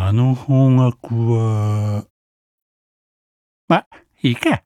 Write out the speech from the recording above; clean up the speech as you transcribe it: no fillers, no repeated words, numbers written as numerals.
あの方角は、ま、いいか。